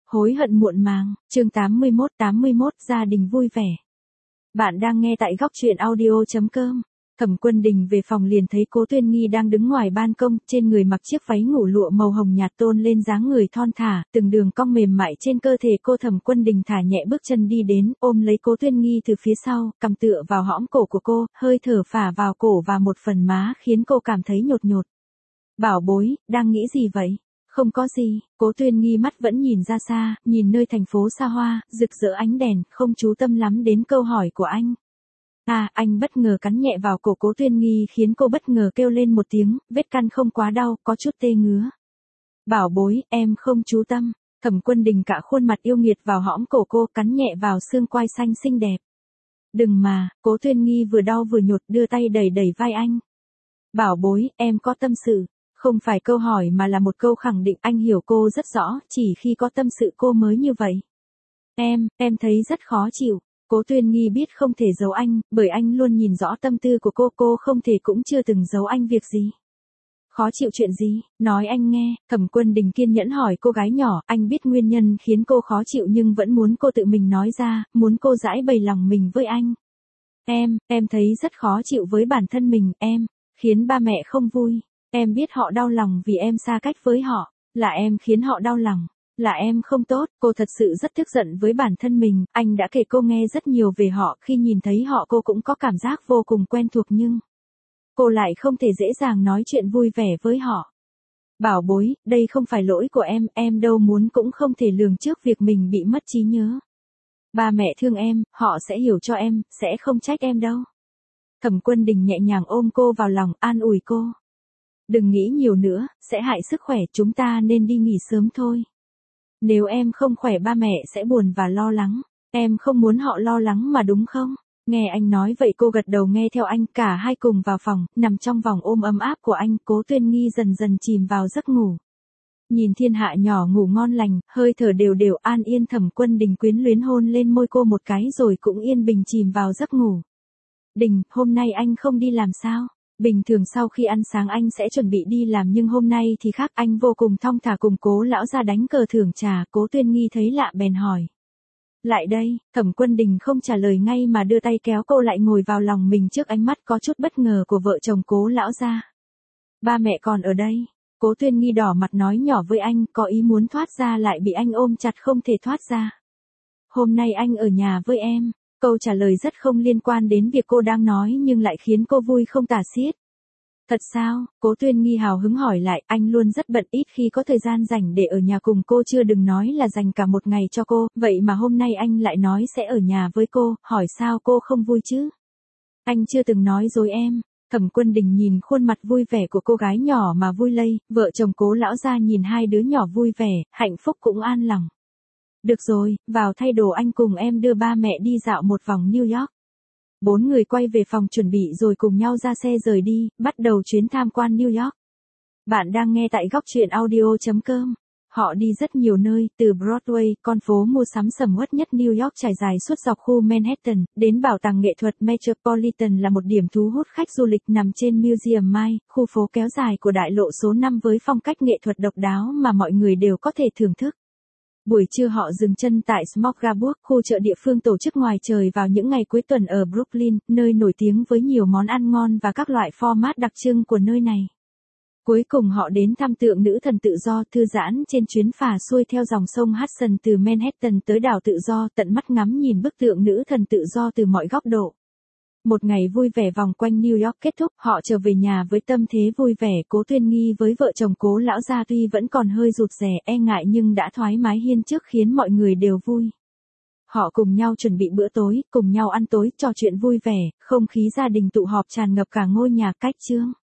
Hối hận muộn màng, chương 81, gia đình vui vẻ. Bạn đang nghe tại góc truyện audio.com. Thẩm Quân Đình về phòng liền thấy Cố Tuyên Nghi đang đứng ngoài ban công, trên người mặc chiếc váy ngủ lụa màu hồng nhạt tôn lên dáng người thon thả, từng đường cong mềm mại trên cơ thể cô. Thẩm Quân Đình thả nhẹ bước chân đi đến, ôm lấy Cố Tuyên Nghi từ phía sau, cằm tựa vào hõm cổ của cô, hơi thở phả vào cổ và một phần má khiến cô cảm thấy nhột nhột. Bảo bối, đang nghĩ gì vậy? Không có gì, Cố Tuyên Nghi mắt vẫn nhìn ra xa, nhìn nơi thành phố xa hoa, rực rỡ ánh đèn, không chú tâm lắm đến câu hỏi của anh. Anh bất ngờ cắn nhẹ vào cổ Cố Tuyên Nghi khiến cô bất ngờ kêu lên một tiếng, vết căn không quá đau, có chút tê ngứa. Bảo bối, em không chú tâm. Thẩm Quân Đình cả khuôn mặt yêu nghiệt vào hõm cổ cô, cắn nhẹ vào xương quai xanh xinh đẹp. Đừng mà, Cố Tuyên Nghi vừa đau vừa nhột đưa tay đẩy đẩy vai anh. Bảo bối, em có tâm sự. Không phải câu hỏi mà là một câu khẳng định, anh hiểu cô rất rõ, chỉ khi có tâm sự cô mới như vậy. Em thấy rất khó chịu. Cố Tuyên Nghi biết không thể giấu anh, bởi anh luôn nhìn rõ tâm tư của cô không thể cũng chưa từng giấu anh việc gì. Khó chịu chuyện gì, nói anh nghe. Thẩm Quân Đình kiên nhẫn hỏi cô gái nhỏ, anh biết nguyên nhân khiến cô khó chịu nhưng vẫn muốn cô tự mình nói ra, muốn cô giải bày lòng mình với anh. Em thấy rất khó chịu với bản thân mình, em khiến ba mẹ không vui. Em biết họ đau lòng vì em xa cách với họ, là em khiến họ đau lòng, là em không tốt. Cô thật sự rất tức giận với bản thân mình, anh đã kể cô nghe rất nhiều về họ, khi nhìn thấy họ cô cũng có cảm giác vô cùng quen thuộc nhưng cô lại không thể dễ dàng nói chuyện vui vẻ với họ. Bảo bối, đây không phải lỗi của em đâu muốn cũng không thể lường trước việc mình bị mất trí nhớ. Ba mẹ thương em, họ sẽ hiểu cho em, sẽ không trách em đâu. Thẩm Quân Đình nhẹ nhàng ôm cô vào lòng, an ủi cô. Đừng nghĩ nhiều nữa, sẽ hại sức khỏe, chúng ta nên đi nghỉ sớm thôi. Nếu em không khỏe ba mẹ sẽ buồn và lo lắng. Em không muốn họ lo lắng mà đúng không? Nghe anh nói vậy cô gật đầu nghe theo anh, cả hai cùng vào phòng, nằm trong vòng ôm ấm áp của anh. Cố Tuyên Nghi dần dần chìm vào giấc ngủ. Nhìn thiên hạ nhỏ ngủ ngon lành, hơi thở đều đều an yên. Thẩm Quân Đình quyến luyến hôn lên môi cô một cái rồi cũng yên bình chìm vào giấc ngủ. Đình, hôm nay anh không đi làm sao? Bình thường sau khi ăn sáng anh sẽ chuẩn bị đi làm nhưng hôm nay thì khác, anh vô cùng thong thả cùng Cố lão gia đánh cờ thưởng trà. Cố Tuyên Nghi thấy lạ bèn hỏi. Lại đây, Thẩm Quân Đình không trả lời ngay mà đưa tay kéo cô lại ngồi vào lòng mình trước ánh mắt có chút bất ngờ của vợ chồng Cố lão gia. Ba mẹ còn ở đây. Cố Tuyên Nghi đỏ mặt nói nhỏ với anh, có ý muốn thoát ra lại bị anh ôm chặt không thể thoát ra. Hôm nay anh ở nhà với em. Câu trả lời rất không liên quan đến việc cô đang nói nhưng lại khiến cô vui không tả xiết. Thật sao? Cố Tuyên Nghi hào hứng hỏi lại, anh luôn rất bận ít khi có thời gian rảnh để ở nhà cùng cô, chưa đừng nói là dành cả một ngày cho cô, vậy mà hôm nay anh lại nói sẽ ở nhà với cô, hỏi sao cô không vui chứ? Anh chưa từng nói dối em. Thẩm Quân Đình nhìn khuôn mặt vui vẻ của cô gái nhỏ mà vui lây, vợ chồng Cố lão gia nhìn hai đứa nhỏ vui vẻ, hạnh phúc cũng an lòng. Được rồi, vào thay đồ anh cùng em đưa ba mẹ đi dạo một vòng New York. Bốn người quay về phòng chuẩn bị rồi cùng nhau ra xe rời đi, bắt đầu chuyến tham quan New York. Bạn đang nghe tại góc truyện audio.com. Họ đi rất nhiều nơi, từ Broadway, con phố mua sắm sầm uất nhất New York trải dài suốt dọc khu Manhattan, đến bảo tàng nghệ thuật Metropolitan là một điểm thu hút khách du lịch nằm trên Museum Mile, khu phố kéo dài của đại lộ số 5 với phong cách nghệ thuật độc đáo mà mọi người đều có thể thưởng thức. Buổi trưa họ dừng chân tại Smorgasburg, khu chợ địa phương tổ chức ngoài trời vào những ngày cuối tuần ở Brooklyn, nơi nổi tiếng với nhiều món ăn ngon và các loại format đặc trưng của nơi này. Cuối cùng họ đến thăm tượng nữ thần tự do, thư giãn trên chuyến phà xuôi theo dòng sông Hudson từ Manhattan tới đảo Tự Do, tận mắt ngắm nhìn bức tượng nữ thần tự do từ mọi góc độ. Một ngày vui vẻ vòng quanh New York kết thúc, họ trở về nhà với tâm thế vui vẻ. Cố Tuyên Nghi với vợ chồng Cố lão gia tuy vẫn còn hơi rụt rè, e ngại nhưng đã thoải mái hiên trước khiến mọi người đều vui. Họ cùng nhau chuẩn bị bữa tối, cùng nhau ăn tối, trò chuyện vui vẻ, không khí gia đình tụ họp tràn ngập cả ngôi nhà. Cách chương